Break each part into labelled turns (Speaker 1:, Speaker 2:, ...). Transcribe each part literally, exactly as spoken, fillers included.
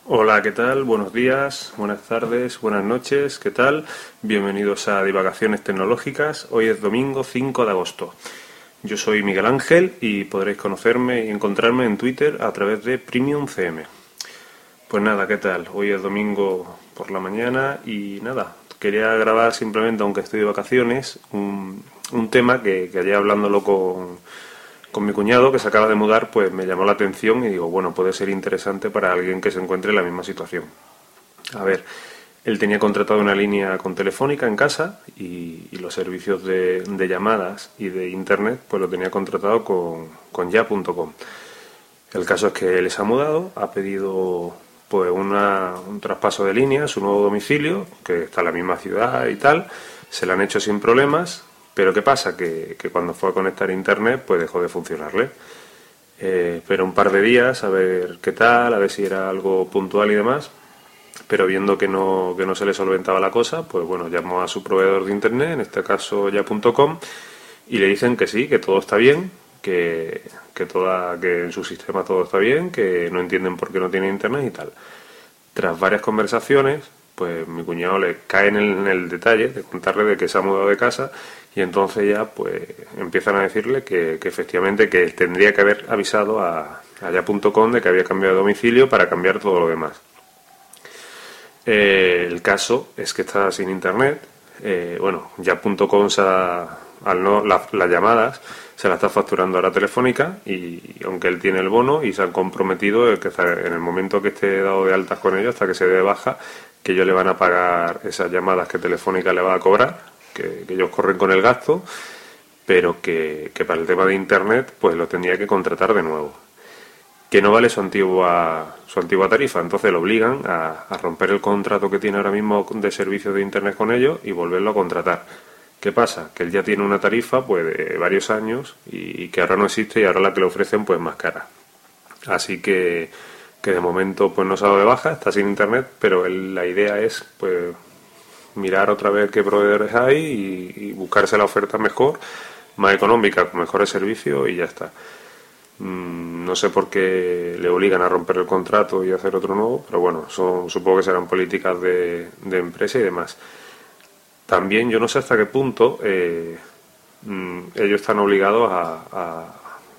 Speaker 1: Hola, ¿qué tal? Buenos días, buenas tardes, buenas noches, ¿qué tal? Bienvenidos a Divagaciones Tecnológicas. Hoy es domingo cinco de agosto. Yo soy Miguel Ángel y podréis conocerme y encontrarme en Twitter a través de Premium C M. Pues nada, ¿qué tal? Hoy es domingo por la mañana y nada, quería grabar simplemente, aunque estoy de vacaciones, un, un tema que, que ayer hablándolo con... Con mi cuñado, que se acaba de mudar, pues me llamó la atención y digo, bueno, puede ser interesante para alguien que se encuentre en la misma situación. A ver, él tenía contratado una línea con Telefónica en casa y, y los servicios de, de llamadas y de internet, pues lo tenía contratado con, con ya punto com. El caso es que él se ha mudado, ha pedido pues una, un traspaso de línea a su nuevo domicilio, que está en la misma ciudad y tal, se lo han hecho sin problemas. Pero ¿qué pasa? Que, que cuando fue a conectar a internet, pues dejó de funcionarle. Eh, pero un par de días a ver qué tal, a ver si era algo puntual y demás. Pero viendo que no, que no se le solventaba la cosa, pues bueno, llamó a su proveedor de internet, en este caso ya punto com, y le dicen que sí, que todo está bien, que, que, toda, que en su sistema todo está bien, que no entienden por qué no tiene internet y tal. Tras varias conversaciones, pues mi cuñado le cae en el, en el detalle de contarle de que se ha mudado de casa y entonces ya pues empiezan a decirle que, que efectivamente que él tendría que haber avisado a, a ya punto com de que había cambiado de domicilio para cambiar todo lo demás. Eh, el caso es que está sin internet. Eh, bueno, ya punto com se ha, al no, la, las llamadas se la está facturando a la Telefónica y aunque él tiene el bono y se han comprometido que en el momento que esté dado de altas con ellos, hasta que se dé de baja, que ellos le van a pagar esas llamadas que Telefónica le va a cobrar, que, que ellos corren con el gasto, pero que, que para el tema de internet pues lo tendría que contratar de nuevo, que no vale su antigua su antigua tarifa, entonces lo obligan a, a romper el contrato que tiene ahora mismo de servicio de internet con ellos y volverlo a contratar. ¿Qué pasa? Que él ya tiene una tarifa pues de varios años y, y que ahora no existe y ahora la que le ofrecen pues más cara. Así que, que de momento pues no se ha dado de baja, está sin internet, pero él, la idea es pues mirar otra vez qué proveedores hay y, y buscarse la oferta mejor, más económica, con mejores servicios y ya está. Mm, no sé por qué le obligan a romper el contrato y hacer otro nuevo, pero bueno, son, supongo que serán políticas de, de empresa y demás. También yo no sé hasta qué punto eh, mm, ellos están obligados a, a,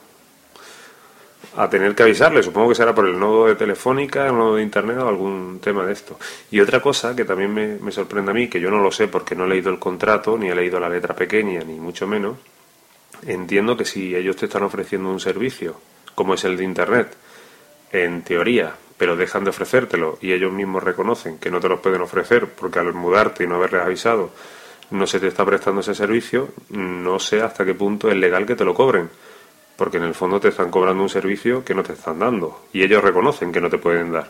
Speaker 1: a tener que avisarle. Supongo que será por el nodo de Telefónica, el nodo de Internet o algún tema de esto. Y otra cosa que también me, me sorprende a mí, que yo no lo sé porque no he leído el contrato, ni he leído la letra pequeña, ni mucho menos. Entiendo que si ellos te están ofreciendo un servicio, como es el de Internet, en teoría, pero dejan de ofrecértelo y ellos mismos reconocen que no te los pueden ofrecer porque al mudarte y no haberles avisado no se te está prestando ese servicio, no sé hasta qué punto es legal que te lo cobren, porque en el fondo te están cobrando un servicio que no te están dando y ellos reconocen que no te pueden dar.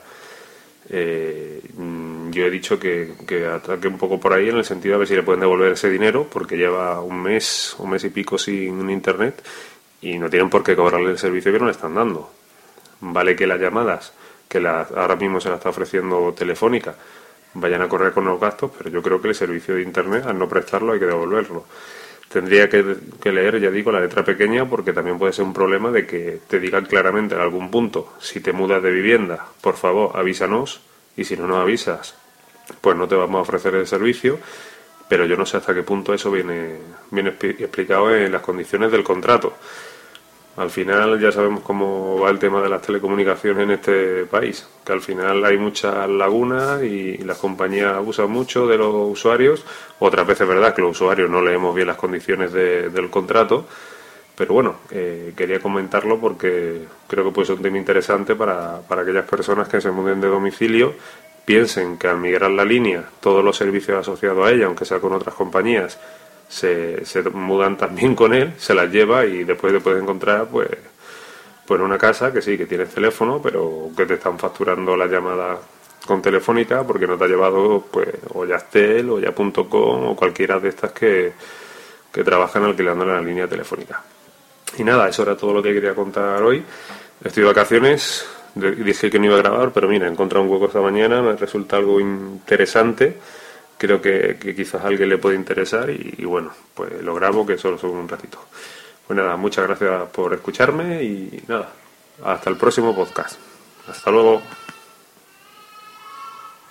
Speaker 1: Eh, yo he dicho que, que ataque un poco por ahí en el sentido de ver si le pueden devolver ese dinero porque lleva un mes, un mes y pico sin internet y no tienen por qué cobrarle el servicio que no le están dando. Vale que las llamadas que la, ahora mismo se la está ofreciendo Telefónica vayan a correr con los gastos, pero yo creo que el servicio de internet al no prestarlo hay que devolverlo. Tendría que, que leer, ya digo, la letra pequeña porque también puede ser un problema de que te digan claramente en algún punto, si te mudas de vivienda, por favor avísanos, y si no nos avisas pues no te vamos a ofrecer el servicio, pero yo no sé hasta qué punto eso viene, viene explicado en las condiciones del contrato. Al final ya sabemos cómo va el tema de las telecomunicaciones en este país, que al final hay muchas lagunas y las compañías abusan mucho de los usuarios. Otras veces es verdad que los usuarios no leemos bien las condiciones de, del contrato, pero bueno, eh, quería comentarlo porque creo que puede ser un tema interesante para, para aquellas personas que se muden de domicilio, piensen que al migrar la línea todos los servicios asociados a ella, aunque sea con otras compañías, Se, se mudan también con él, se las lleva y después te puedes encontrar pues, pues en una casa que sí, que tienes teléfono, pero que te están facturando las llamadas con Telefónica porque no te ha llevado pues o Yastel o ya punto com o cualquiera de estas que, que trabajan alquilando la línea telefónica. Y nada, eso era todo lo que quería contar hoy. Estoy de vacaciones, dije que no iba a grabar, pero mira, he encontrado un hueco esta mañana, me resulta algo interesante. Creo que, que quizás a alguien le puede interesar y, y bueno, pues lo grabo, que solo son un ratito. Pues nada, muchas gracias por escucharme y nada, hasta el próximo podcast. Hasta luego.